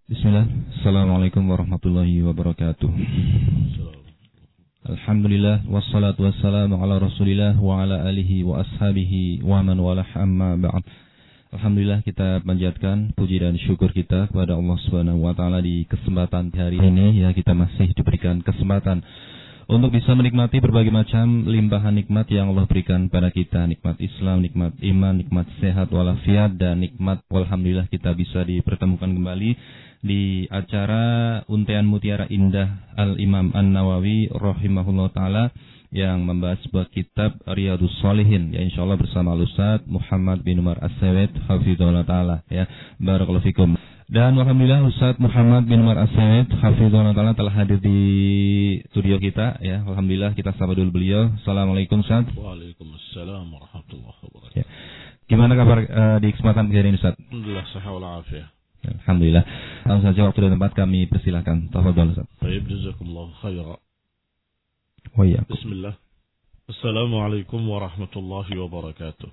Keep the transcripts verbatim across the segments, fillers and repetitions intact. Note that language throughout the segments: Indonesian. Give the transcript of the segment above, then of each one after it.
Bismillah. Assalamualaikum warahmatullahi wabarakatuh. Alhamdulillah wassalatu wassalamu ala Rasulillah wa ala alihi wa ashabihi wa man walah amma ba'd. Alhamdulillah, kita panjatkan puji dan syukur kita kepada Allah Subhanahu wa taala di kesempatan hari ini, ya, kita masih diberikan kesempatan untuk bisa menikmati berbagai macam limpahan nikmat yang Allah berikan pada kita, nikmat Islam, nikmat iman, nikmat sehat walafiat, dan nikmat alhamdulillah kita bisa dipertemukan kembali di acara Untean Mutiara Indah Al-Imam An-Nawawi rahimahullah ta'ala yang membahas sebuah kitab Riyadhus Shalihin, ya, insyaallah bersama Ustaz Muhammad bin Umar As-Sawed hafizahullah ta'ala, ya. Barakallahu fikum. Dan alhamdulillah Ustaz Muhammad bin Umar As-Sawed hafizahullah ta'ala telah hadir di studio kita, ya. Alhamdulillah, kita sapa dulu beliau. Assalamualaikum Ustaz. Waalaikumsalam warahmatullahi wabarakatuh. Ya. Gimana kabar uh, di kesempatan kali ini Ustaz? Alhamdulillah sahih wal afiyah. Alhamdulillah. Langsung saja waktu dan tempat kami persilahkan. Tafadhol Ustaz. Baik, jazakumullahu khairan. Wa iyyakum. Bismillah. Assalamualaikum warahmatullahi wabarakatuh.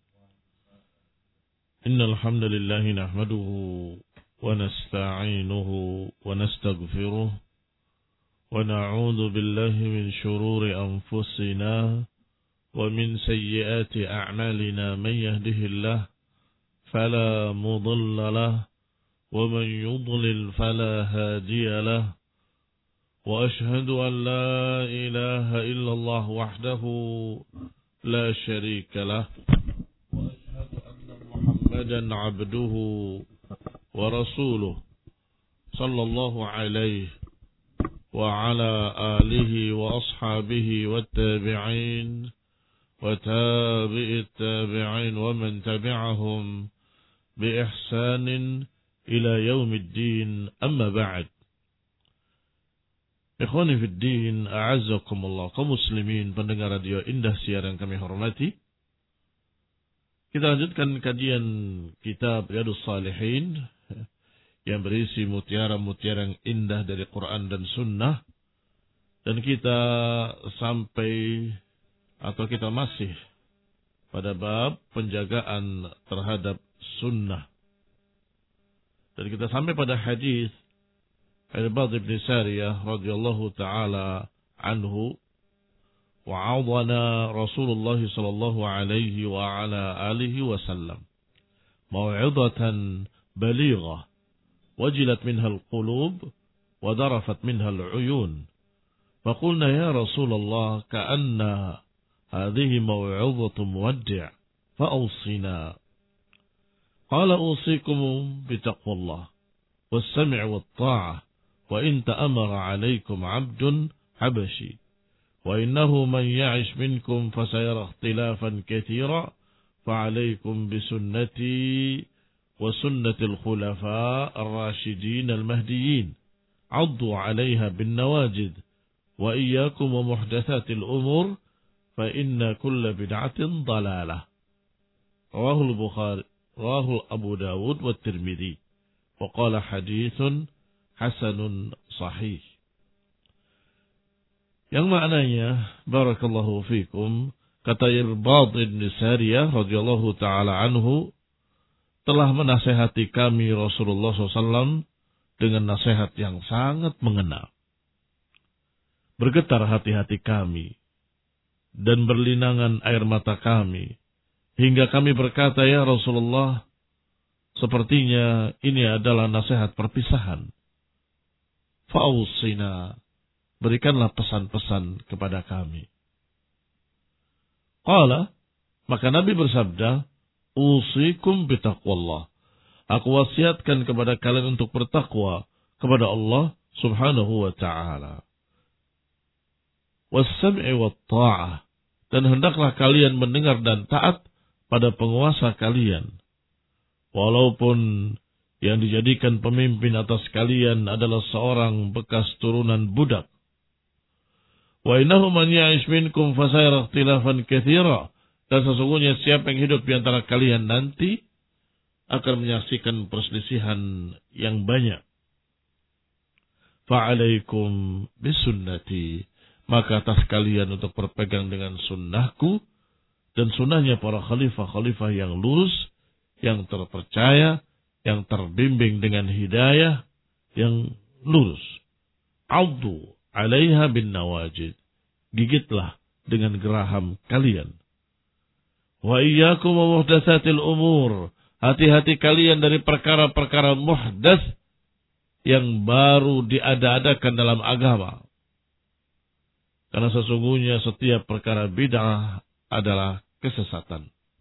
Innal hamdalillah nahmaduhu wa nasta'inuhu wa nastaghfiruh wa na'udzu billahi min shururi anfusina wa min sayyiati a'malina man yahdihillahu fala mudilla lahu wa man yudlil fala hadiya lahu wa ashhadu an la ilaha illallah wahdahu la sharika lahu wa ashhadu anna Muhammadan abduhu wa rasuluh sallallahu alaihi wa ala alihi wa ashabihi wa tabi'in wa tabi'it tabi'in wa man tabi'ahum bi ihsanin ila yaumiddin, amma ba'd. Ikhwani fid din, a'azzakumullah, kaum muslimin pendengar radio Indah Siar yang kami hormati. Kita lanjutkan kajian kitab Riyadhus Shalihin yang berisi mutiara-mutiara yang indah dari Quran dan Sunnah. Dan kita sampai atau kita masih pada bab penjagaan terhadap sunnah. Dan kita sampai pada hadis Irbad bin Sariyah radhiyallahu taala anhu, wa'adana Rasulullah sallallahu alaihi wa ala alihi wasallam maw'idatan balighah wajilat minha al-qulub wa darafat minha al-uyun. Faqulna ya Rasulullah ka'anna hadhihi maw'idatu muwaddi' fa'awsina. Qala usikum bitaqwallah was-sam'i wat-ta'ah wa in ta'amara 'alaykum 'abdun habashi wa innahu man ya'ish minkum fasayara ikhtilafan katsira fa'alaykum bisunnati wa sunnatil khulafa ar-rashidin al-mahdiyyin 'addu 'alayha bin nawajid wa iyyakum wa muhdatsatil umur fa inna kulla bid'atin dalalah. Rawahul Bukhari rawahu Abu Dawud wa Tirmidzi wa qala haditsun hasanun sahih. Yang maknanya, barakallahu fikum, kata Irbad bin Sariyah radhiyallahu taala anhu, telah menasihati kami Rasulullah shallallahu alaihi wasallam dengan nasihat yang sangat mengena. Bergetar hati-hati kami dan berlinangan air mata kami hingga kami berkata, ya Rasulullah, sepertinya ini adalah nasihat perpisahan. Fa'awsina, berikanlah pesan-pesan kepada kami. Qala, maka Nabi bersabda, usikum bitaqwallah. Aku wasiatkan kepada kalian untuk bertakwa kepada Allah subhanahu wa ta'ala. Was-sam'i wat-ta'ah, dan hendaklah kalian mendengar dan taat pada penguasa kalian. Walaupun yang dijadikan pemimpin atas kalian adalah seorang bekas turunan budak. Wa innahu man ya'ish minkum fasayara ikhtilafan katsira, dan sesungguhnya siapa yang hidup di antara kalian nanti akan menyaksikan perselisihan yang banyak. Fa'alaikum bisunnati, maka atas kalian untuk berpegang dengan sunnahku dan sunnahnya para khalifah-khalifah yang lurus, yang terpercaya, yang terbimbing dengan hidayah, yang lurus. Addu 'alaiha bin nawajid. Gigitlah dengan geraham kalian. Wa iyyakum wa muhdatsatil umur. Hati-hati kalian dari perkara-perkara muhdats yang baru diada-adakan dalam agama. Karena sesungguhnya setiap perkara bid'ah adalah kesesatan.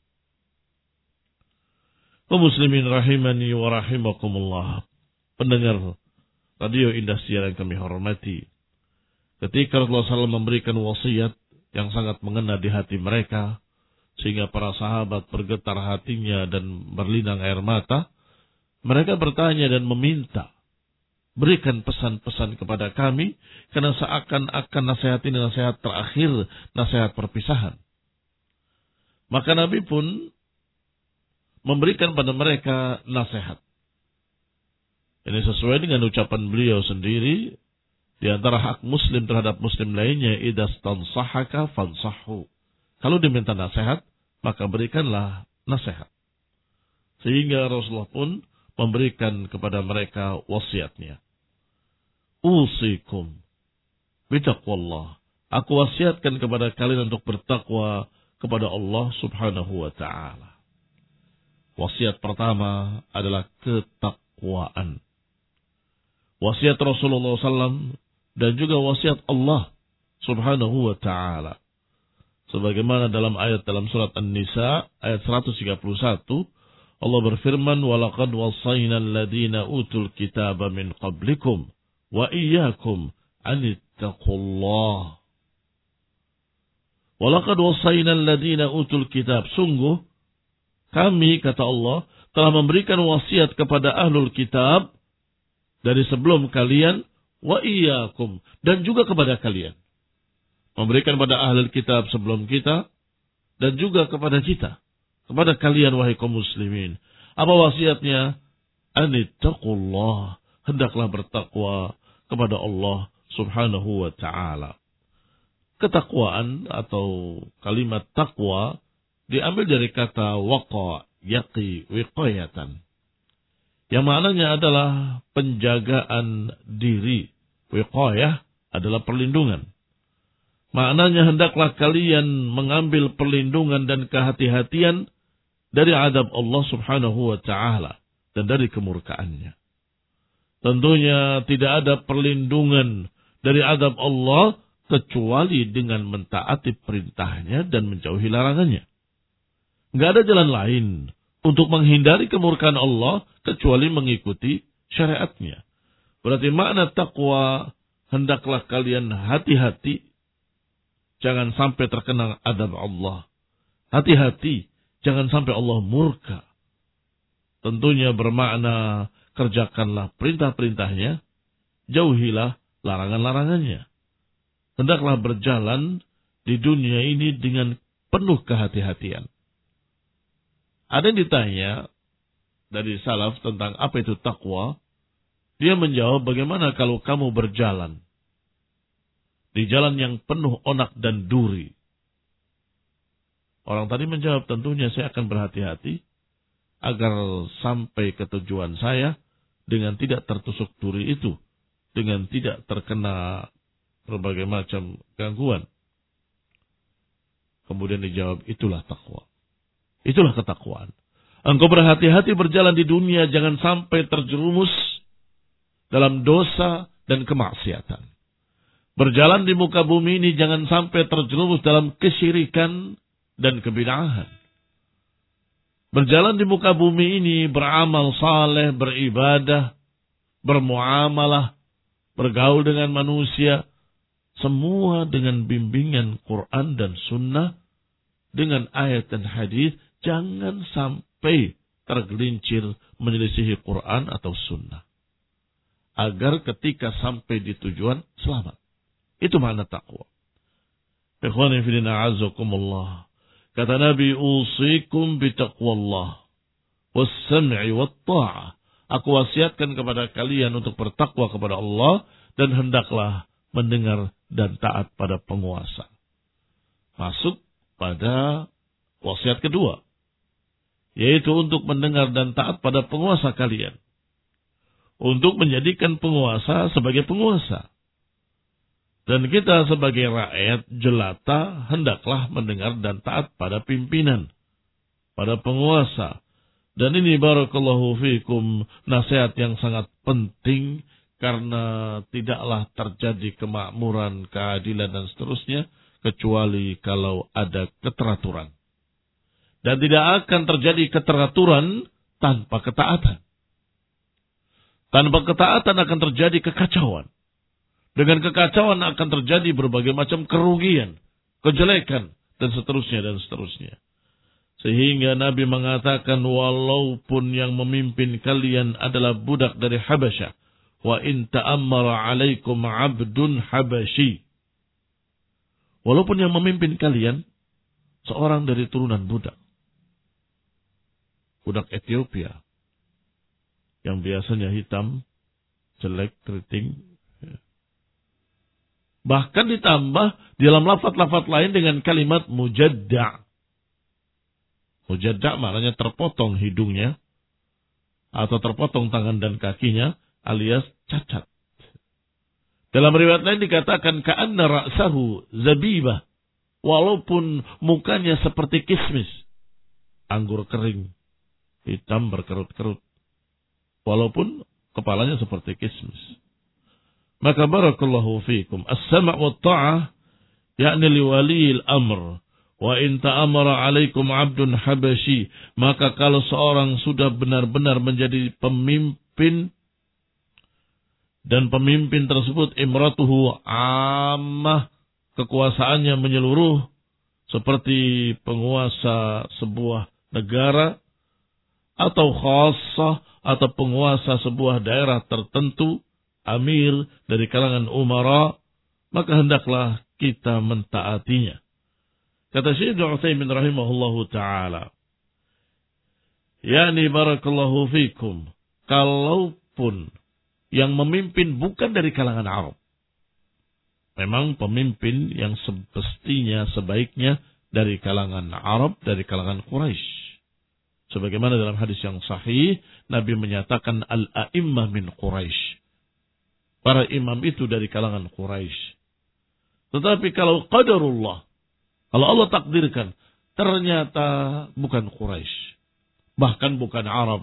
Kaum muslimin rahimani wa rahimakumullah. Pendengar Radio Indah Siar yang kami hormati. Ketika Rasulullah shallallahu alaihi wasallam memberikan wasiat yang sangat mengena di hati mereka, sehingga para sahabat bergetar hatinya dan berlinang air mata, mereka bertanya dan meminta, berikan pesan-pesan kepada kami, karena seakan-akan nasihat ini nasihat terakhir, nasihat perpisahan. Maka Nabi pun memberikan pada mereka nasihat. Ini sesuai dengan ucapan beliau sendiri, di antara hak muslim terhadap muslim lainnya, idza stansahaka fansahhu. Kalau diminta nasihat, maka berikanlah nasihat. Sehingga Rasulullah pun memberikan kepada mereka wasiatnya. Usikum bitaqwallah. Aku wasiatkan kepada kalian untuk bertakwa kepada Allah Subhanahu wa taala. Wasiat pertama adalah ketakwaan. Wasiat Rasulullah shallallahu alaihi wasallam dan juga wasiat Allah Subhanahu wa taala. Sebagaimana dalam ayat dalam surat An-Nisa ayat seratus tiga puluh satu, Allah berfirman, "Walaqad wassayna alladziina utul kitaba min qablikum wa iyyakum an ittaqullah." Walaqad wassayna alladziina utul kitab. Sungguh kami, kata Allah, telah memberikan wasiat kepada ahlul kitab dari sebelum kalian, wa iyyakum, dan juga kepada kalian. Memberikan pada ahlul kitab sebelum kita, dan juga kepada kita. Kepada kalian, wahai kaum muslimin. Apa wasiatnya? Anittaqullah. Hendaklah bertakwa kepada Allah Subhanahu wa ta'ala. Ketakwaan atau kalimat takwa diambil dari kata waqa, yaqi, wiqayatan. Yang maknanya adalah penjagaan diri. Wiqayah adalah perlindungan. Maknanya hendaklah kalian mengambil perlindungan dan kehati-hatian dari azab Allah Subhanahu wa ta'ala dan dari kemurkaannya. Tentunya tidak ada perlindungan dari azab Allah kecuali dengan mentaati perintahnya dan menjauhi larangannya. Enggak ada jalan lain untuk menghindari kemurkaan Allah kecuali mengikuti syariatnya. Berarti makna takwa, hendaklah kalian hati-hati, jangan sampai terkena azab Allah. Hati-hati, jangan sampai Allah murka. Tentunya bermakna kerjakanlah perintah-perintahnya, jauhilah larangan-larangannya. Hendaklah berjalan di dunia ini dengan penuh kehati-hatian. Ada yang ditanya dari salaf tentang apa itu takwa. Dia menjawab, bagaimana kalau kamu berjalan di jalan yang penuh onak dan duri? Orang tadi menjawab, tentunya saya akan berhati-hati agar sampai ke tujuan saya dengan tidak tertusuk duri itu, dengan tidak terkena berbagai macam gangguan. Kemudian dijawab, itulah takwa. Itulah ketakwaan. Engkau berhati-hati berjalan di dunia, jangan sampai terjerumus dalam dosa dan kemaksiatan. Berjalan di muka bumi ini jangan sampai terjerumus dalam kesyirikan dan kebid'ahan. Berjalan di muka bumi ini beramal saleh, beribadah, bermuamalah, bergaul dengan manusia, semua dengan bimbingan Quran dan Sunnah, dengan ayat dan hadis. Jangan sampai tergelincir menyelisihi Quran atau Sunnah. Agar ketika sampai di tujuan, selamat. Itu makna takwa. Ikhwani fillah a'azzakumullah. Kata Nabi, usikum bitaqwallah was-sam'i wat-ta'ah. Aku wasiatkan kepada kalian untuk bertakwa kepada Allah dan hendaklah mendengar dan taat pada penguasa. Masuk pada wasiat kedua, yaitu untuk mendengar dan taat pada penguasa kalian. untuk menjadikan penguasa sebagai penguasa. Dan kita sebagai rakyat jelata hendaklah mendengar dan taat pada pimpinan, pada penguasa. Dan ini barakallahu fikum nasihat yang sangat penting, karena tidaklah terjadi kemakmuran, keadilan dan seterusnya kecuali kalau ada keteraturan. Dan tidak akan terjadi keteraturan tanpa ketaatan. Tanpa ketaatan akan terjadi kekacauan. Dengan kekacauan akan terjadi berbagai macam kerugian, kejelekan, dan seterusnya dan seterusnya. Sehingga Nabi mengatakan, walaupun yang memimpin kalian adalah budak dari Habasyah, wa in ta'ammara alaikum abdun habasyi. Walaupun yang memimpin kalian seorang dari turunan budak. Budak Ethiopia. Yang biasanya hitam, jelek, keriting. Bahkan ditambah di dalam lafaz-lafaz lain dengan kalimat mujadda'. Mujadda' maknanya terpotong hidungnya atau terpotong tangan dan kakinya alias cacat. Dalam riwayat lain dikatakan ka'anna ra'sahu zabibah, walaupun mukanya seperti kismis, anggur kering, hitam berkerut-kerut, walaupun kepalanya seperti kismis. Maka barakallahu fikum, as-sama' wa ta'ah yakni liwaliil amr, wa in ta'amara alaikum abdun habasyi. Maka kalau seorang sudah benar-benar menjadi pemimpin, dan pemimpin tersebut imratuhu ammah, kekuasaannya menyeluruh seperti penguasa sebuah negara, atau khassah, atau penguasa sebuah daerah tertentu, amir dari kalangan umara, maka hendaklah kita mentaatinya. Kata Syekh Ibnu Utsaimin rahimahullahu taala, yakni barakallahu fikum, kalaupun yang memimpin bukan dari kalangan Arab, memang pemimpin yang semestinya sebaiknya dari kalangan Arab, dari kalangan Quraisy. Sebagaimana dalam hadis yang sahih, Nabi menyatakan al-a'immah min Quraisy. Para imam itu dari kalangan Quraisy. Tetapi kalau qadarullah, kalau Allah takdirkan, ternyata bukan Quraisy, bahkan bukan Arab,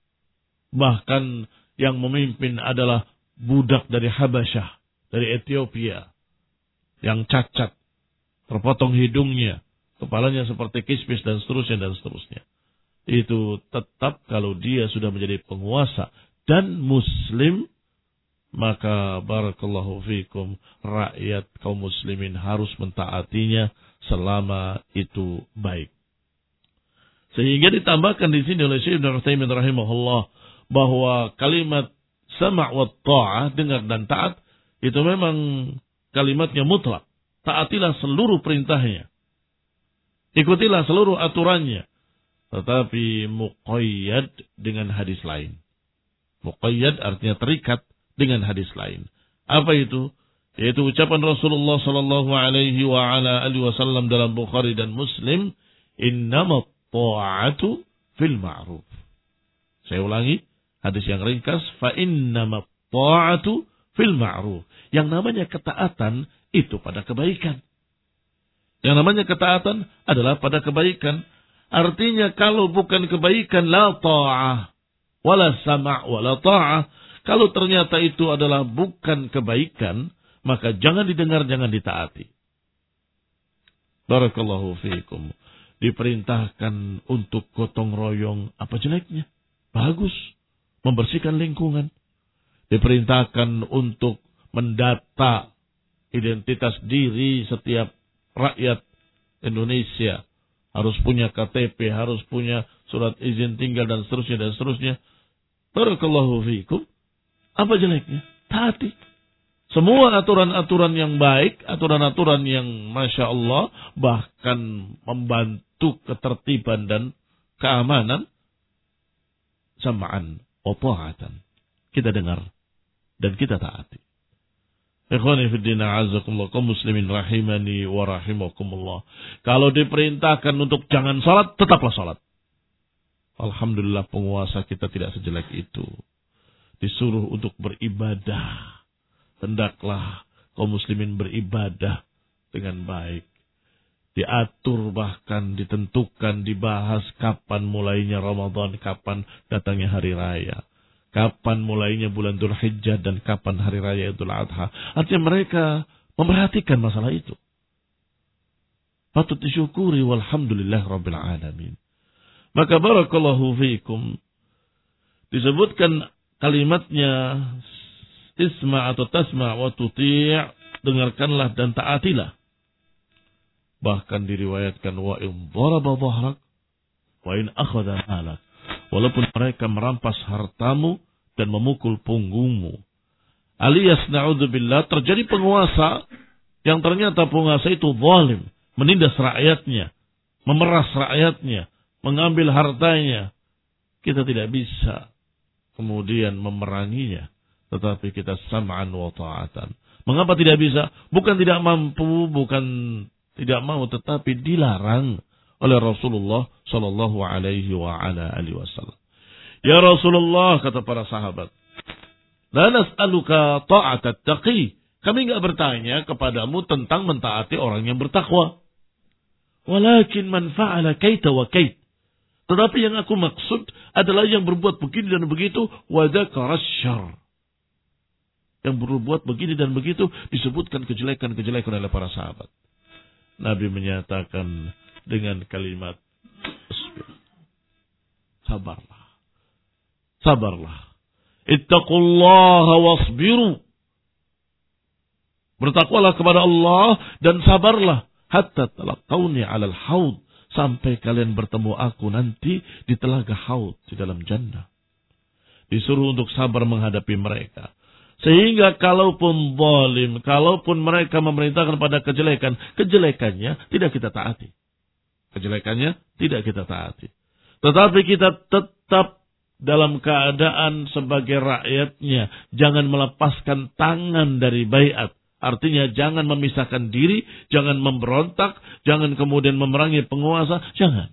bahkan yang memimpin adalah budak dari Habasyah, dari Ethiopia, yang cacat, terpotong hidungnya, kepalanya seperti kismis dan seterusnya dan seterusnya. Itu tetap kalau dia sudah menjadi penguasa dan muslim, maka barakallahu fikum, rakyat kaum muslimin harus mentaatinya selama itu baik. Sehingga ditambahkan di sini oleh Syekh Ibnu Utsaimin rahimahullah bahwa kalimat sama' wa ta'ah, dengar dan taat, itu memang kalimatnya mutlak. Taatilah seluruh perintahnya, ikutilah seluruh aturannya, tetapi muqayyad dengan hadis lain. Muqayyad artinya terikat dengan hadis lain. Apa itu? Yaitu ucapan Rasulullah sallallahu alaihi wa ala alihi wasallam dalam Bukhari dan Muslim, innamat ta'atu fil ma'ruf. Saya ulangi hadis yang ringkas, fa innamat ta'atu fil ma'ruf. Yang namanya ketaatan itu pada kebaikan. Yang namanya ketaatan adalah pada kebaikan. Artinya kalau bukan kebaikan, la ta'ah, wala sama' wala ta'ah. Kalau ternyata itu adalah bukan kebaikan, maka jangan didengar, jangan ditaati. Barakallahu fiikum. Diperintahkan untuk gotong royong, apa jeleknya? Bagus. Membersihkan lingkungan. Diperintahkan untuk mendata identitas diri setiap rakyat Indonesia. Harus punya K T P, harus punya surat izin tinggal dan seterusnya dan seterusnya. Barakallahu fiikum. Apa jeleknya? Taati. Semua aturan-aturan yang baik, aturan-aturan yang Masya Allah, bahkan membantu ketertiban dan keamanan, sama'an wa ta'atan. Kita dengar dan kita taati. Ikhwani fiddina azakumullah, kaum muslimin rahimani wa rahimakumullah. Kalau diperintahkan untuk jangan salat, tetaplah salat. Alhamdulillah penguasa kita tidak sejelek itu. disuruh untuk beribadah. Hendaklah kaum muslimin beribadah dengan baik. Diatur, bahkan ditentukan, dibahas kapan mulainya Ramadan, kapan datangnya hari raya, kapan mulainya bulan Dzulhijjah, dan kapan hari raya Idul Adha. Artinya mereka memperhatikan masalah itu. Patut disyukuri, walhamdulillah rabbil alamin. Maka barakallahu fiikum, disebutkan kalimatnya isma' atau tasma' wa tuti', dengarkanlah dan taatilah. Bahkan diriwayatkan wa in daraba dhahrak wa in akhadha malak, walaupun mereka merampas hartamu dan memukul punggungmu. Alias na'udzubillah, terjadi penguasa yang ternyata penguasa itu zalim, menindas rakyatnya, memeras rakyatnya, mengambil hartanya. Kita tidak bisa kemudian memeranginya, tetapi kita sam'an wa ta'atan. Mengapa tidak bisa? Bukan tidak mampu, bukan tidak mau, tetapi dilarang oleh Rasulullah sallallahu alaihi wa ala alihi wasallam. Ya Rasulullah, kata para sahabat, la nas'aluka ta'atat taqi. Kami enggak bertanya kepadamu tentang mentaati orang yang bertakwa. Walakin man fa'ala kaita wa kait. Tetapi yang aku maksud adalah yang berbuat begini dan begitu, wa dzakara syarr. Yang berbuat begini dan begitu, disebutkan kejelekan-kejelekan oleh para sahabat. Nabi menyatakan dengan kalimat sabarlah. Sabarlah. Ittaqullaha wasbiru. Bertakwalah kepada Allah dan sabarlah. Hatta talaqawni alal haud. Sampai kalian bertemu aku nanti di telaga haud, di dalam jannah. Disuruh untuk sabar menghadapi mereka. Sehingga kalaupun zalim, kalaupun mereka memerintahkan pada kejelekan, kejelekannya tidak kita taati. Kejelekannya tidak kita taati. Tetapi kita tetap dalam keadaan sebagai rakyatnya. Jangan melepaskan tangan dari baiat. Artinya jangan memisahkan diri, jangan memberontak, jangan kemudian memerangi penguasa, jangan.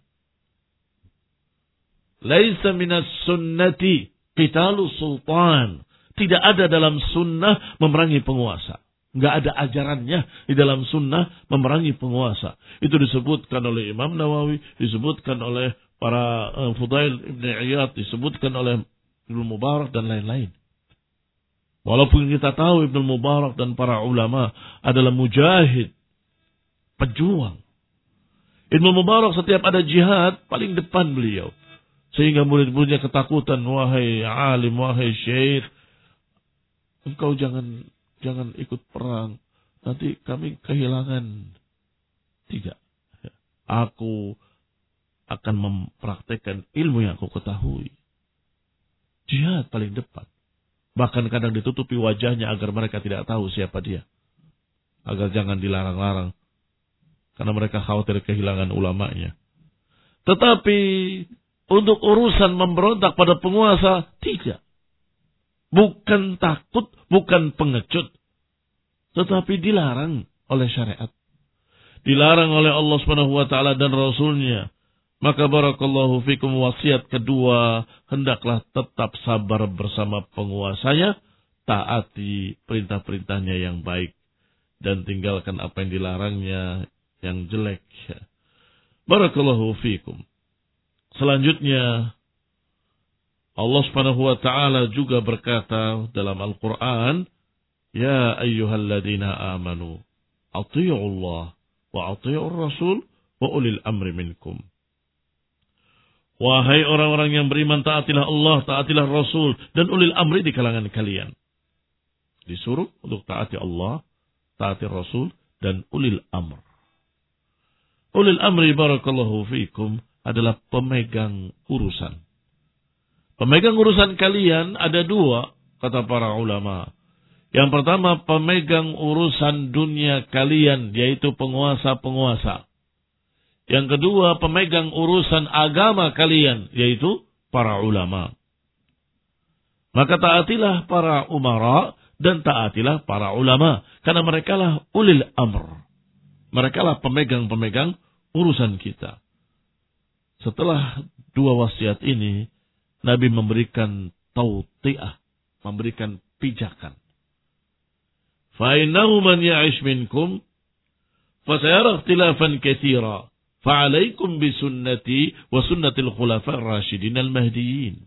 Laisa minas sunnati qitalu sultan. Tidak ada dalam sunnah memerangi penguasa. Enggak ada ajarannya di dalam sunnah memerangi penguasa. Itu disebutkan oleh Imam Nawawi, disebutkan oleh para uh, Fudail Ibn Iyad, disebutkan oleh Ibnu Mubarak dan lain-lain. Walaupun kita tahu Ibnu Mubarak dan para ulama adalah mujahid, pejuang. Ibnu Mubarak setiap ada jihad paling depan beliau. Sehingga murid-muridnya ketakutan, wahai alim, wahai syekh, engkau jangan jangan ikut perang, nanti kami kehilangan. Tidak. Aku akan mempraktekkan ilmu yang aku ketahui. Jihad paling depan. Bahkan kadang ditutupi wajahnya agar mereka tidak tahu siapa dia. Agar jangan dilarang-larang. Karena mereka khawatir kehilangan ulamanya. Tetapi untuk urusan memberontak pada penguasa, tidak. Bukan takut, bukan pengecut. Tetapi dilarang oleh syariat. Dilarang oleh Allah subhanahu wa taala dan Rasulnya. Maka barakallahu fikum, wasiat kedua, hendaklah tetap sabar bersama penguasanya, taati perintah-perintahnya yang baik, dan tinggalkan apa yang dilarangnya yang jelek. Barakallahu fikum. Selanjutnya, Allah subhanahu wa ta'ala juga berkata dalam Al-Quran, Ya ayyuhalladzina amanu, ati'ullah wa ati'ur rasul wa ulil amri minkum. Wahai orang-orang yang beriman, taatilah Allah, taatilah Rasul, dan ulil amri di kalangan kalian. Disuruh untuk taati Allah, taati Rasul, dan ulil amr. Ulil amri barakallahu fikum adalah pemegang urusan. Pemegang urusan kalian ada dua, kata para ulama. Yang pertama, pemegang urusan dunia kalian, yaitu penguasa-penguasa. Yang kedua, pemegang urusan agama kalian, yaitu para ulama. Maka taatilah para umara dan taatilah para ulama. Karena mereka lah ulil amr. Mereka lah pemegang-pemegang urusan kita. Setelah dua wasiat ini, Nabi memberikan tauti'ah, memberikan pijakan. Fa innahu man ya'ish minkum fa sayara ikhtilafan katsira fa 'alaikum bi sunnati wa sunnatil khulafa'ir rasyidin al-mahdiyyin.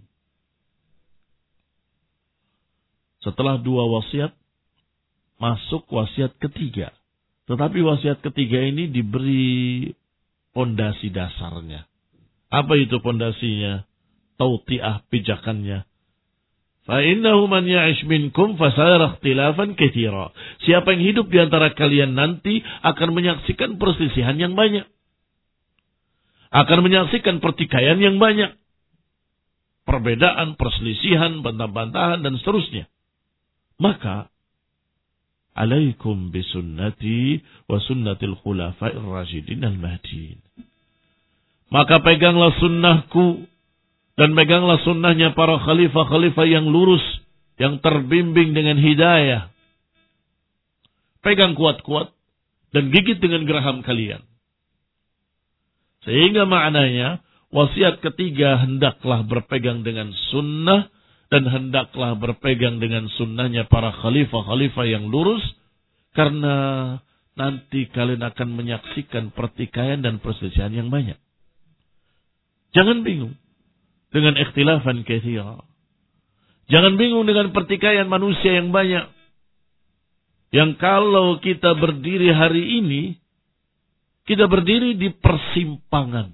Setelah dua wasiat masuk wasiat ketiga. Tetapi wasiat ketiga ini diberi pondasi dasarnya. Apa itu pondasinya? Tauti'ah, pijakannya. Fa innahu man ya'ish minkum fasayara ikhtilafan katsira. Siapa yang hidup di antara kalian nanti akan menyaksikan perselisihan yang banyak. Akan menyaksikan pertikaian yang banyak. Perbedaan, perselisihan, bantah-bantahan dan seterusnya. Maka alaikum bisunnati wa sunnatil khulafa'ir rasyidin al-mahdiyyin. Maka peganglah sunnahku dan peganglah sunnahnya para khalifah-khalifah yang lurus, yang terbimbing dengan hidayah. Pegang kuat-kuat dan gigit dengan geraham kalian. Sehingga maknanya wasiat ketiga hendaklah berpegang dengan sunnah dan hendaklah berpegang dengan sunnahnya para khalifah-khalifah yang lurus, karena nanti kalian akan menyaksikan pertikaian dan perselisihan yang banyak. Jangan bingung dengan ikhtilafan katsira. Jangan bingung dengan pertikaian manusia yang banyak. Yang kalau kita berdiri hari ini, kita berdiri di persimpangan.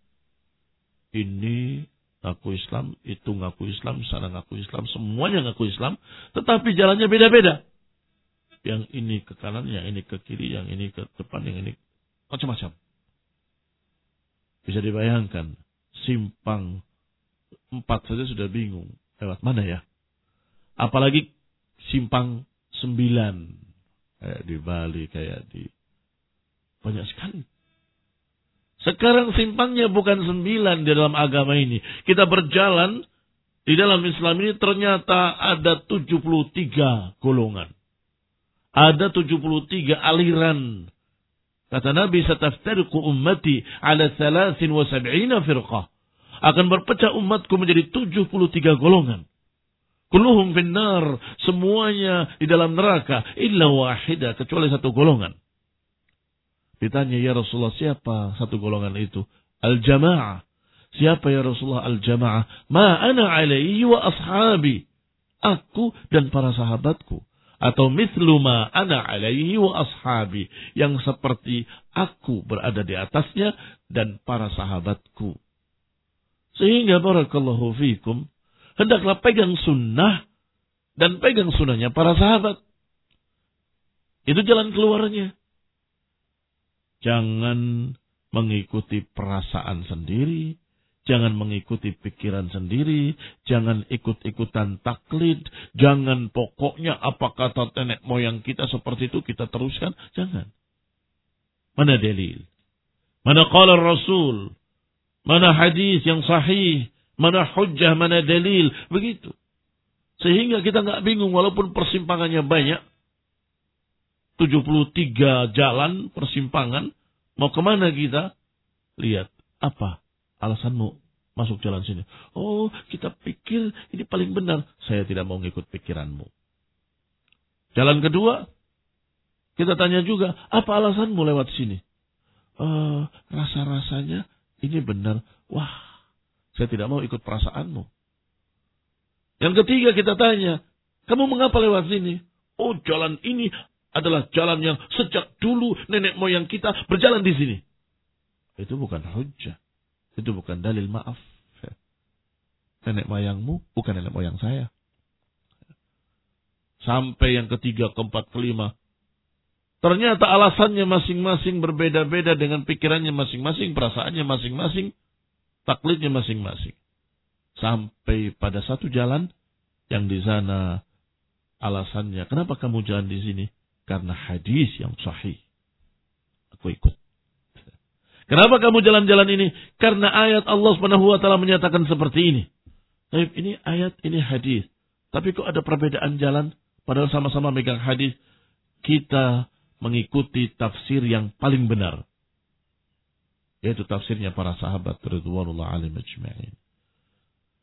Ini ngaku Islam, itu ngaku Islam, sana ngaku Islam, semuanya ngaku Islam, tetapi jalannya beda-beda. Yang ini ke kanan, yang ini ke kiri, yang ini ke depan, yang ini macam-macam. Bisa dibayangkan, simpang empat saja sudah bingung. Lewat mana ya? Apalagi simpang sembilan. Kayak di Bali, kayak di... banyak sekali. Sekarang simpangnya bukan sembilan di dalam agama ini. Kita berjalan di dalam Islam ini ternyata ada tujuh puluh tiga golongan. Ada tujuh puluh tiga aliran. Kata Nabi, "Sataftariqu ummati ala thalathin wa sab'ina firqah." Akan berpecah umatku menjadi tujuh puluh tiga golongan. Kulluhum finnar, semuanya di dalam neraka, illa wahida, kecuali satu golongan. Ditanya, ya Rasulullah, siapa satu golongan itu? Al-jamaah. Siapa ya Rasulullah al-jamaah? Ma ana alaihi wa ashabi. Aku dan para sahabatku. Atau mithlu ma ana alaihi wa ashabi. Yang seperti aku berada di atasnya dan para sahabatku. Sehingga barakallahu fikum, hendaklah pegang sunnah dan pegang sunnahnya para sahabat. Itu jalan keluarnya. Jangan mengikuti perasaan sendiri. Jangan mengikuti pikiran sendiri. Jangan ikut-ikutan taklid. Jangan pokoknya apa kata nenek moyang kita seperti itu kita teruskan. Jangan. Mana dalil? Mana qala Rasul? Mana hadis yang sahih? Mana hujjah? Mana dalil? Begitu. Sehingga kita nggak bingung walaupun persimpangannya banyak. tujuh puluh tiga jalan persimpangan. Mau kemana kita? Lihat. Apa alasanmu masuk jalan sini? Oh, kita pikir ini paling benar. Saya tidak mau ngikut pikiranmu. Jalan kedua. Kita tanya juga. Apa alasanmu lewat sini? Uh, rasa-rasanya ini benar. Wah, saya tidak mau ikut perasaanmu. Yang ketiga kita tanya. Kamu mengapa lewat sini? Oh, jalan ini adalah jalan yang sejak dulu nenek moyang kita berjalan di sini. Itu bukan hujjah. Itu bukan dalil, maaf. Nenek moyangmu bukan nenek moyang saya. Sampai yang ketiga, keempat, kelima. Ternyata alasannya masing-masing berbeda-beda dengan pikirannya masing-masing, perasaannya masing-masing, taklidnya masing-masing. Sampai pada satu jalan yang di sana alasannya, kenapa kamu jalan di sini? Karena hadis yang sahih. Aku ikut. Kenapa kamu jalan-jalan ini? Karena ayat Allah Subhanahu wa taala menyatakan seperti ini. Tapi ini ayat, ini hadis. Tapi kok ada perbedaan jalan? Padahal sama-sama megang hadis. Kita mengikuti tafsir yang paling benar. Yaitu tafsirnya para sahabat radhiyallahu alaihim ajma'in.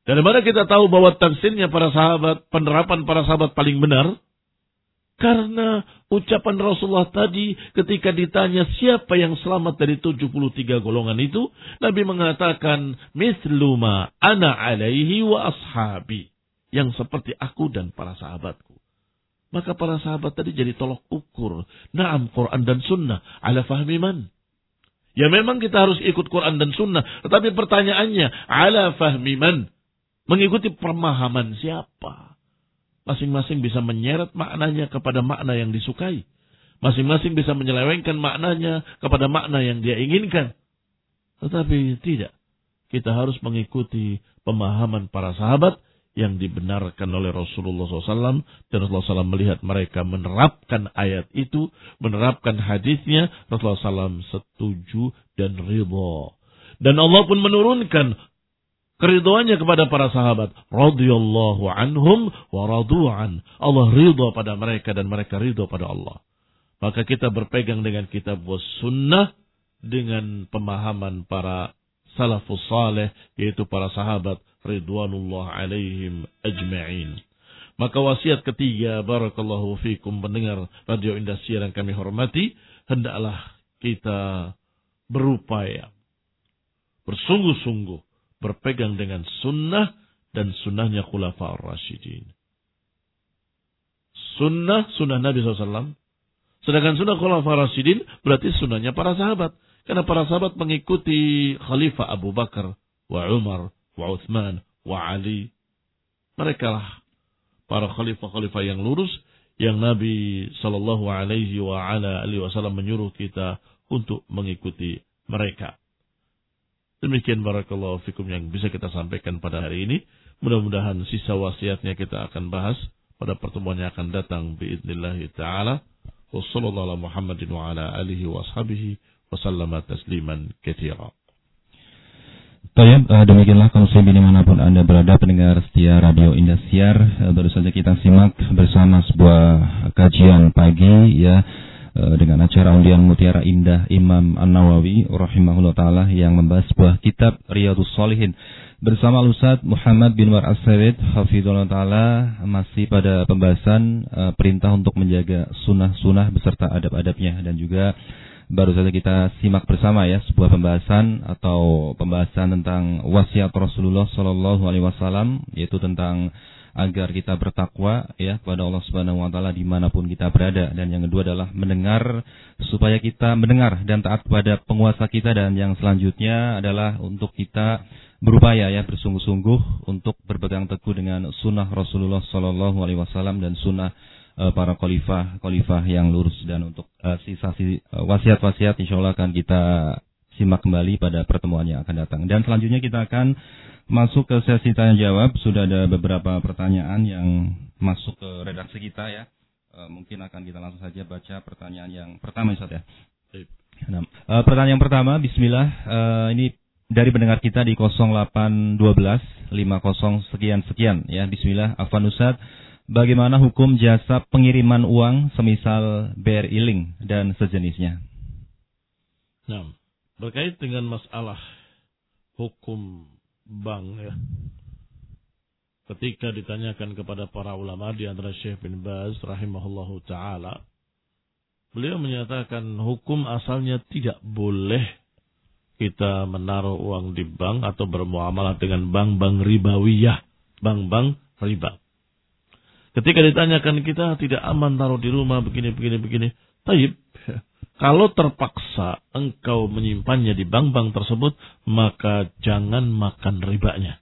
Dari mana kita tahu bahwa tafsirnya para sahabat, penerapan para sahabat paling benar? Karena ucapan Rasulullah tadi ketika ditanya siapa yang selamat dari tujuh puluh tiga golongan itu, Nabi mengatakan, misluma ana alaihi wa ashabi. Yang seperti aku dan para sahabatku. Maka para sahabat tadi jadi tolok ukur. Naam Quran dan sunnah ala fahmi man. Ya memang kita harus ikut Quran dan sunnah. Tetapi pertanyaannya, ala fahmi man. Mengikuti pemahaman siapa? Masing-masing bisa menyeret maknanya kepada makna yang disukai. Masing-masing bisa menyelewengkan maknanya kepada makna yang dia inginkan. Tetapi tidak. Kita harus mengikuti pemahaman para sahabat yang dibenarkan oleh Rasulullah shallallahu alaihi wasallam. Dan Rasulullah shallallahu alaihi wasallam melihat mereka menerapkan ayat itu, menerapkan hadisnya. Rasulullah shallallahu alaihi wasallam setuju dan ridha. Dan Allah pun menurunkan keriduannya kepada para sahabat. Radhiyallahu anhum wa radu'an. Allah ridha pada mereka dan mereka ridha pada Allah. Maka kita berpegang dengan kitab was sunnah dengan pemahaman para salafus saleh, yaitu para sahabat ridwanullah alaihim ajma'in. Maka wasiat ketiga, barakallahu fikum pendengar Radio Indah Siar yang kami hormati, hendaklah kita berupaya bersungguh-sungguh berpegang dengan sunnah dan sunnahnya khulafa ar-rasyidin. Sunnah, sunnah Nabi shallallahu alaihi wasallam. Sedangkan sunnah khulafa ar-rasyidin berarti sunnahnya para sahabat. Karena para sahabat mengikuti Khalifah Abu Bakar, wa Umar, wa Uthman, wa Ali. Mereka lah para khalifah-khalifah yang lurus, yang Nabi sallallahu alaihi wa ala alihi wasallam menyuruh kita untuk mengikuti mereka. Demikian barakallahu fikum yang bisa kita sampaikan pada hari ini. Mudah-mudahan sisa wasiatnya kita akan bahas pada pertemuan yang akan datang biidnillahi ta'ala. Wassallallahu ala Muhammadin wa ala alihi wa ashabihi wa sallama tasliman katsira. Baik, demikianlah kaum muslimin dimanapun Anda berada, pendengar setia Radio Indah Siar. Baru saja kita simak bersama sebuah kajian pagi ya, dengan acara undian Mutiara Indah Imam An-Nawawi rahimahullah ta'ala yang membahas sebuah kitab Riyadhus Shalihin bersama Ustaz Muhammad bin War As-Sawid hafizahullah ta'ala, masih pada pembahasan uh, perintah untuk menjaga sunnah-sunnah beserta adab-adabnya. Dan juga baru saja kita simak bersama ya sebuah pembahasan atau pembahasan tentang wasiat Rasulullah sallallahu alaihi wasallam, yaitu tentang agar kita bertakwa ya kepada Allah Subhanahu wa taala dimanapun kita berada. Dan yang kedua adalah mendengar, supaya kita mendengar dan taat kepada penguasa kita. Dan yang selanjutnya adalah untuk kita berupaya ya bersungguh-sungguh untuk berpegang teguh dengan sunnah Rasulullah sallallahu alaihi wasallam dan sunnah uh, para khalifah khalifah yang lurus. Dan untuk uh, sisa uh, wasiat-wasiat insyaallah akan kita simak kembali pada pertemuan yang akan datang. Dan selanjutnya kita akan masuk ke sesi tanya jawab. Sudah ada beberapa pertanyaan yang masuk ke redaksi kita ya. E, mungkin akan kita langsung saja baca pertanyaan yang pertama Ustaz ya. Nah, e, pertanyaan yang pertama, bismillah. E, ini dari pendengar kita di nol delapan satu dua lima nol sekian sekian ya. Bismillah. Afwan Ustaz, bagaimana hukum jasa pengiriman uang semisal B R I Link dan sejenisnya? Nah, berkait dengan masalah hukum bank ya. Ketika ditanyakan kepada para ulama di antara Syekh bin Baz rahimahullahu taala, beliau menyatakan hukum asalnya tidak boleh kita menaruh uang di bank atau bermuamalah dengan bank-bank ribawiyah, bank-bank riba. Ketika ditanyakan kita tidak aman taruh di rumah begini begini begini. Taib, kalau terpaksa engkau menyimpannya di bank-bank tersebut, maka jangan makan ribanya.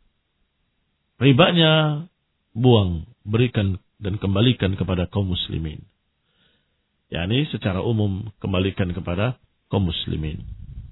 Ribanya buang, berikan dan kembalikan kepada kaum muslimin. yakni secara umum kembalikan kepada kaum muslimin.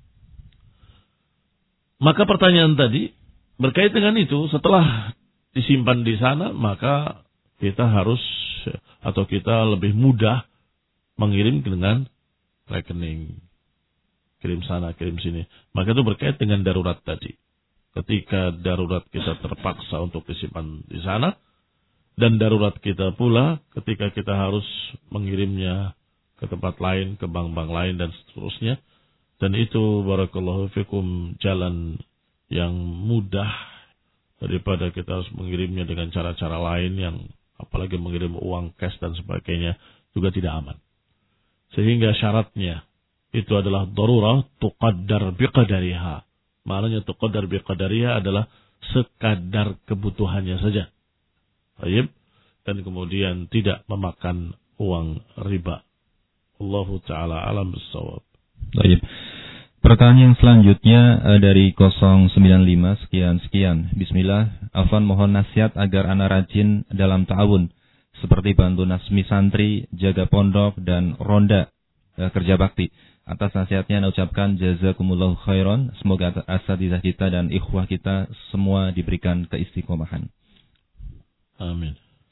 Maka pertanyaan tadi berkait dengan itu, setelah disimpan di sana, maka kita harus atau kita lebih mudah mengirim dengan rekening. Kirim sana, kirim sini. Maka itu berkait dengan darurat tadi. Ketika darurat kita terpaksa untuk disimpan di sana, dan darurat kita pula ketika kita harus mengirimnya ke tempat lain, ke bank-bank lain dan seterusnya. Dan itu barakallahu fikum jalan yang mudah daripada kita harus mengirimnya dengan cara-cara lain yang apalagi mengirim uang cash dan sebagainya juga tidak aman. Sehingga syaratnya itu adalah darurah tuqaddar biqadariha. Maknanya tuqaddar biqadariha adalah sekadar kebutuhannya saja. Baik, dan kemudian tidak memakan uang riba. Allahu taala alam bissawab. Baik. Pertanyaan yang selanjutnya dari nol sembilan lima sekian sekian. Bismillah, Afwan mohon nasihat agar anak rajin dalam ta'awun seperti bantu nasmi santri, jaga pondok dan ronda eh, kerja bakti. Atas nasihatnya saya ucapkan jazakumullahu khairan. Semoga asatizah kita dan ikhwah kita semua diberikan keistiqomahan. Amin.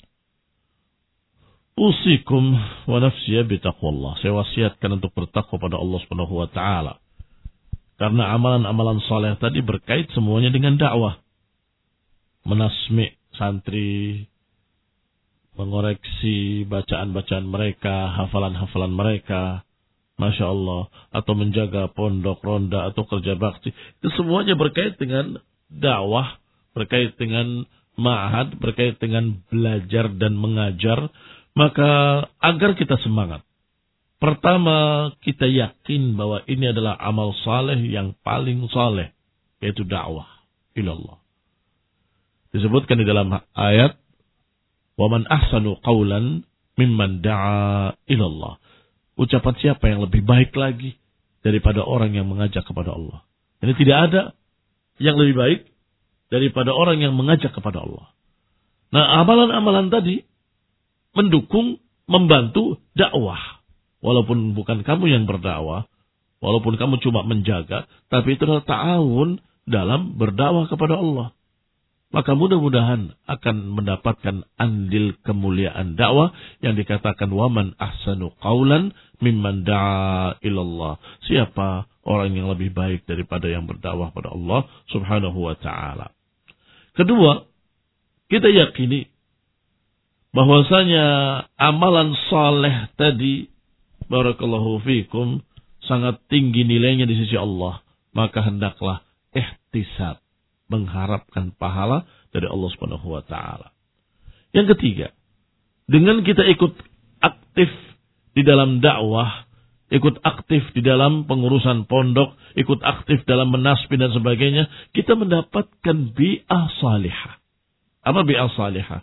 Usikum wa nafsiya bitaqwallah. Saya wasiatkan untuk bertakwa pada Allah Subhanahu wa taala. Karena amalan-amalan saleh tadi berkait semuanya dengan dakwah. Menasmi santri, mengoreksi bacaan-bacaan mereka, hafalan-hafalan mereka, Masya Allah, atau menjaga pondok, ronda, atau kerja bakti. Itu semuanya berkait dengan dakwah, berkait dengan ma'had, berkait dengan belajar dan mengajar. Maka agar kita semangat. Pertama, kita yakin bahwa ini adalah amal saleh yang paling saleh, yaitu dakwah ilallah. Disebutkan di dalam ayat, وَمَنْ أَحْسَنُ قَوْلًا مِمَّنْ دَعَا ilallah. Ucapan siapa yang lebih baik lagi daripada orang yang mengajak kepada Allah. Ini tidak ada yang lebih baik daripada orang yang mengajak kepada Allah. Nah, amalan-amalan tadi mendukung, membantu dakwah. Walaupun bukan kamu yang berdakwah, walaupun kamu cuma menjaga, tapi itu adalah ta'awun dalam berdakwah kepada Allah. Maka mudah-mudahan akan mendapatkan andil kemuliaan dakwah yang dikatakan waman ahsanu qaulan mimman da'a ilallah. Siapa orang yang lebih baik daripada yang berdakwah pada Allah Subhanahu wa taala. Kedua, kita yakini bahwasanya amalan saleh tadi, barakallahu fikum, sangat tinggi nilainya di sisi Allah. Maka hendaklah ihtisab, mengharapkan pahala dari Allah Subhanahu wa taala. Yang ketiga, dengan kita ikut aktif di dalam dakwah, ikut aktif di dalam pengurusan pondok, ikut aktif dalam menasbih dan sebagainya, kita mendapatkan bi'ah salihah. Apa bi'ah salihah?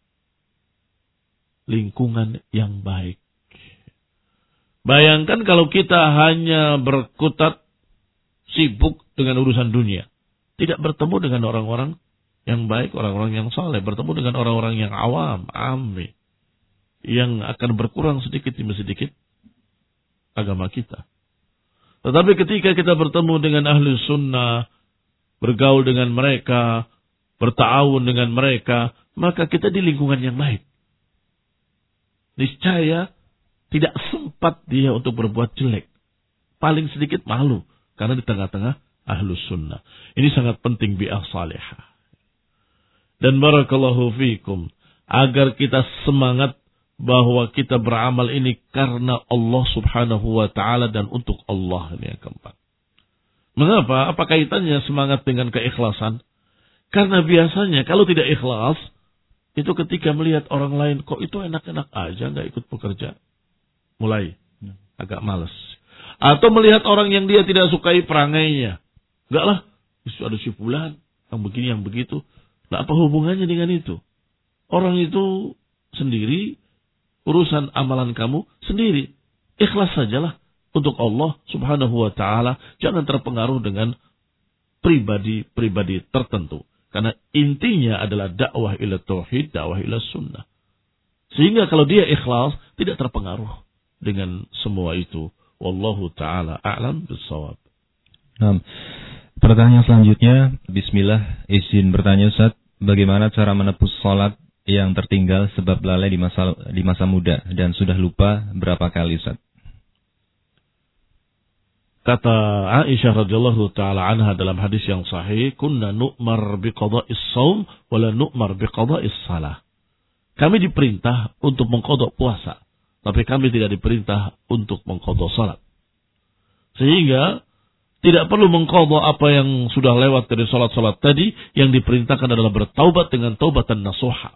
Lingkungan yang baik. Bayangkan kalau kita hanya berkutat sibuk dengan urusan dunia. Tidak bertemu dengan orang-orang yang baik, orang-orang yang saleh. Bertemu dengan orang-orang yang awam, ammi. Yang akan berkurang sedikit demi sedikit agama kita. Tetapi ketika kita bertemu dengan ahli sunnah, bergaul dengan mereka, berta'awun dengan mereka, maka kita di lingkungan yang baik. Niscaya tidak sempat dia untuk berbuat jelek. Paling sedikit malu. Karena di tengah-tengah ahlus sunnah. Ini sangat penting bi'ah salihah. Dan barakallahu fikum. Agar kita semangat bahwa kita beramal ini karena Allah Subhanahu wa ta'ala dan untuk Allah. Ini yang keempat. Mengapa? Apa kaitannya semangat dengan keikhlasan? Karena biasanya kalau tidak ikhlas, itu ketika melihat orang lain, kok itu enak-enak aja gak ikut bekerja. Mulai agak malas. Atau melihat orang yang dia tidak sukai perangainya. Enggak lah, itu ada si fulan yang begini, yang begitu. Nah, apa hubungannya dengan itu? Orang itu sendiri, urusan amalan kamu sendiri. Ikhlas sajalah untuk Allah Subhanahu wa ta'ala. Jangan terpengaruh dengan pribadi-pribadi tertentu. Karena intinya adalah dakwah ila tauhid, dakwah ila sunnah. Sehingga kalau dia ikhlas, tidak terpengaruh dengan semua itu. Wallahu ta'ala a'lam bissawab. Nah, pertanyaan selanjutnya, bismillah, izin bertanya Ustaz, bagaimana cara menepus sholat yang tertinggal sebab lalai di masa di masa muda dan sudah lupa berapa kali Ustaz? Kata Aisyah radhiyallahu taala anha dalam hadis yang sahih, kunna nu'mar biqada'is shaum wa la nu'mar biqada'is shalah. Kami diperintah untuk mengqadha puasa, tapi kami tidak diperintah untuk mengqadha salat. Sehingga tidak perlu mengqadha apa yang sudah lewat dari salat-salat tadi. Yang diperintahkan adalah bertaubat dengan taubatan nasuha.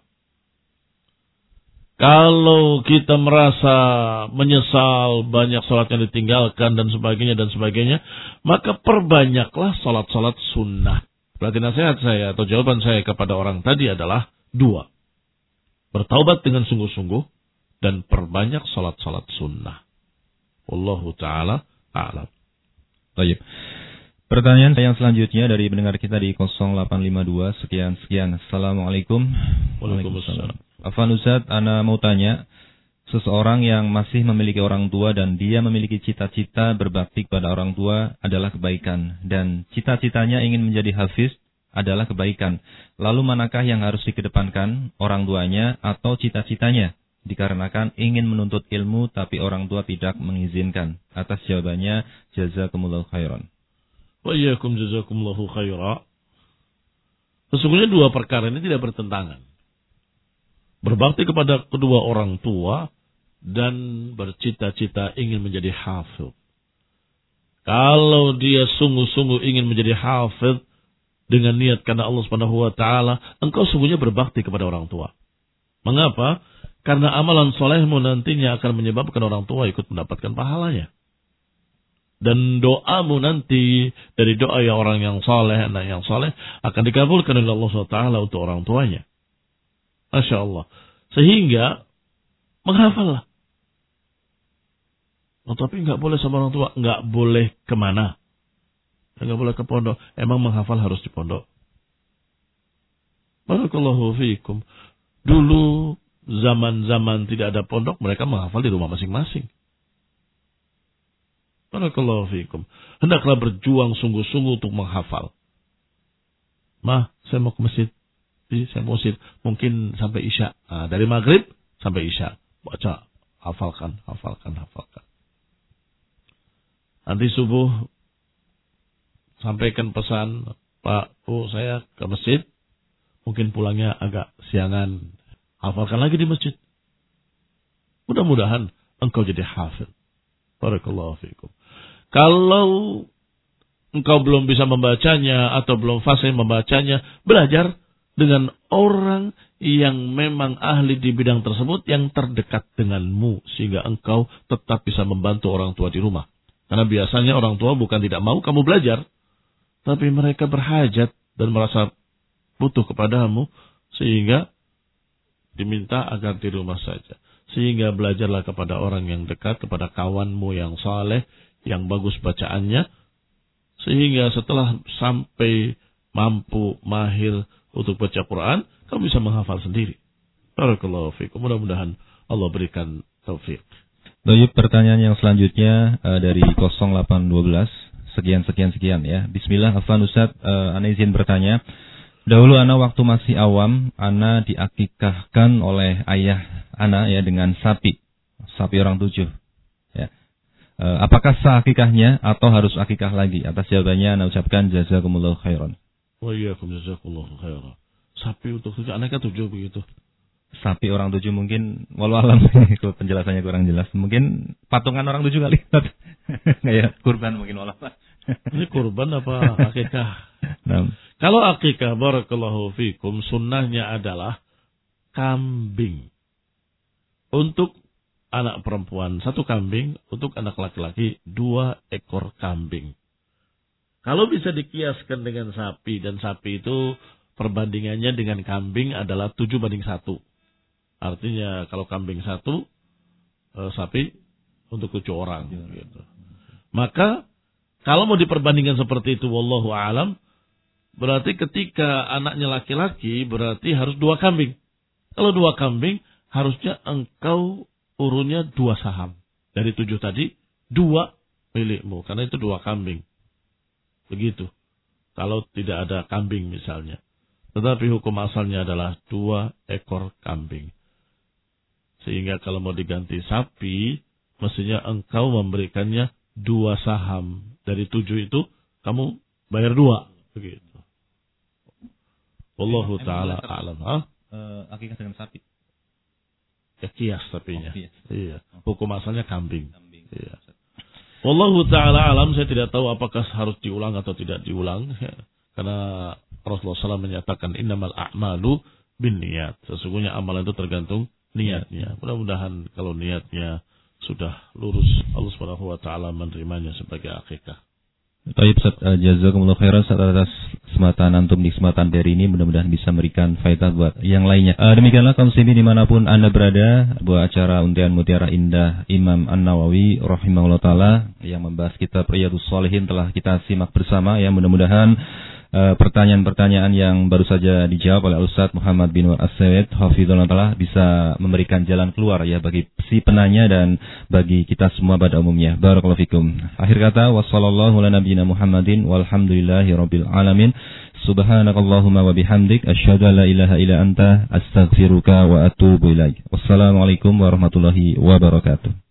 Kalau kita merasa menyesal, banyak salat yang ditinggalkan dan sebagainya dan sebagainya, maka perbanyaklah salat-salat sunnah. Berarti nasihat saya atau jawaban saya kepada orang tadi adalah dua. Bertaubat dengan sungguh-sungguh dan perbanyak salat-salat sunnah. Wallahu ta'ala a'lam. Baik. Pertanyaan yang selanjutnya dari pendengar kita di nol delapan lima dua sekian sekian. Assalamualaikum. Waalaikumsalam. Afwan Ustaz, ana mau tanya, seseorang yang masih memiliki orang tua dan dia memiliki cita-cita berbakti kepada orang tua adalah kebaikan dan cita-citanya ingin menjadi hafiz adalah kebaikan. Lalu manakah yang harus dikedepankan, orang tuanya atau cita-citanya? Dikarenakan ingin menuntut ilmu tapi orang tua tidak mengizinkan. Atas jawabannya, jazakumullahu khairan. Wa iyyakum jazakumullahu khairan. Sesungguhnya dua perkara ini tidak bertentangan. Berbakti kepada kedua orang tua dan bercita-cita ingin menjadi hafidh. Kalau dia sungguh-sungguh ingin menjadi hafidh dengan niat karena Allah Subhanahu wa taala, engkau sungguhnya berbakti kepada orang tua. Mengapa? Karena amalan solehmu nantinya akan menyebabkan orang tua ikut mendapatkan pahalanya. Dan doamu nanti dari doa yang orang yang soleh, anak yang soleh akan dikabulkan oleh Allah subhanahu wa taala untuk orang tuanya. Masya Allah. Sehingga menghafallah. Oh, tapi nggak boleh sama orang tua, nggak boleh kemana, nggak boleh ke pondok. Emang menghafal harus di pondok. Barakallahu fiikum. Dulu zaman-zaman tidak ada pondok, mereka menghafal di rumah masing-masing. Barakallahu fiikum. Hendaklah berjuang sungguh-sungguh untuk menghafal. Mah, saya mau ke masjid. Saya mau masjid. Mungkin sampai Isya. Nah, dari maghrib sampai Isya. Baca, hafalkan, hafalkan, hafalkan. Nanti subuh sampaikan pesan, Pak, Bu, saya ke masjid. Mungkin pulangnya agak siangan. Hafalkan lagi di masjid. Mudah-mudahan engkau jadi hafid. Barakallahu fiikum. Kalau engkau belum bisa membacanya atau belum fasih membacanya, belajar dengan orang yang memang ahli di bidang tersebut yang terdekat denganmu sehingga engkau tetap bisa membantu orang tua di rumah. Karena biasanya orang tua bukan tidak mau kamu belajar, tapi mereka berhajat dan merasa butuh kepadamu sehingga diminta agar di rumah saja. Sehingga belajarlah kepada orang yang dekat, kepada kawanmu yang saleh, yang bagus bacaannya, sehingga setelah sampai mampu, mahir untuk baca Quran, kamu bisa menghafal sendiri. Barakallahu fiikum. Mudah-mudahan Allah berikan taufik. Baik, pertanyaan yang selanjutnya uh, dari nol delapan satu dua sekian sekian sekian ya. Bismillah, Afwan Ustaz, uh, ana izin bertanya. Dahulu ana waktu masih awam, ana diakikahkan oleh ayah ana ya dengan sapi, sapi orang tujuh. Ya. Uh, apakah sah akikahnya atau harus akikah lagi? Atas jawabannya ana ucapkan jazakumullahu khairan. Wa iyyakum jazakumullahu khairan. Sapi untuk tujuh, anaknya tujuh begitu. Sapi orang tujuh mungkin, walau alam, penjelasannya kurang jelas. Mungkin patungan orang tujuh kali. Kayak kurban mungkin walau. Ini kurban apa akikah? Nah. Kalau akikah, barakallahu fikum, sunnahnya adalah kambing. Untuk anak perempuan, satu kambing. Untuk anak laki-laki, dua ekor kambing. Kalau bisa dikiaskan dengan sapi, dan sapi itu perbandingannya dengan kambing adalah tujuh banding satu. Artinya kalau kambing satu, eh, sapi untuk tujuh orang. Gitu. Maka kalau mau diperbandingkan seperti itu, wallahu a'lam, berarti ketika anaknya laki-laki berarti harus dua kambing. Kalau dua kambing, harusnya engkau urunnya dua saham. Dari tujuh tadi, dua milikmu. Karena itu dua kambing. Begitu. Kalau tidak ada kambing misalnya. Tetapi hukum asalnya adalah dua ekor kambing. Sehingga kalau mau diganti sapi, mestinya engkau memberikannya dua saham. Dari tujuh itu, kamu bayar dua. Begitu. Wallahu ta'ala a'lam. Ha? Uh, akikah dengan sapi? Ya kias sapinya. Oh, kias. Iya. Hukum asalnya kambing. Kambing. Iya. Wallahu ta'ala alam, saya tidak tahu apakah harus diulang atau tidak diulang. Ya. Karena Rasulullah shallallahu alaihi wasallam menyatakan innamal a'malu bin niat. Sesungguhnya amalan itu tergantung niatnya. Mudah-mudahan kalau niatnya sudah lurus, Allah subhanahu wa ta'ala menerimanya sebagai akikah. Baik, Ustaz, uh, jazakumullah khairan atas kesempatan antum di kesempatan hari ini, mudah-mudahan bisa memberikan faedah buat yang lainnya. Uh, demikianlah kaum muslimin dimanapun Anda berada, buat acara Undian Mutiara Indah Imam An-Nawawi rahimahullah taala yang membahas kitab Riyadhus Shalihin telah kita simak bersama ya. Mudah-mudahan uh, pertanyaan-pertanyaan yang baru saja dijawab oleh Ustaz Muhammad bin Nur As-Said hafizahullah taala bisa memberikan jalan keluar ya bagi si penanya dan bagi kita semua pada umumnya. Barakallahu fikum. Akhir kata, wassallallahu ala nabiyyina Muhammadin walhamdulillahi rabbil alamin. Subhanakallahumma wa bihamdik asyhadu an la ilaha illa anta astaghfiruka wa atubu ilaik. Wassalamualaikum warahmatullahi wabarakatuh.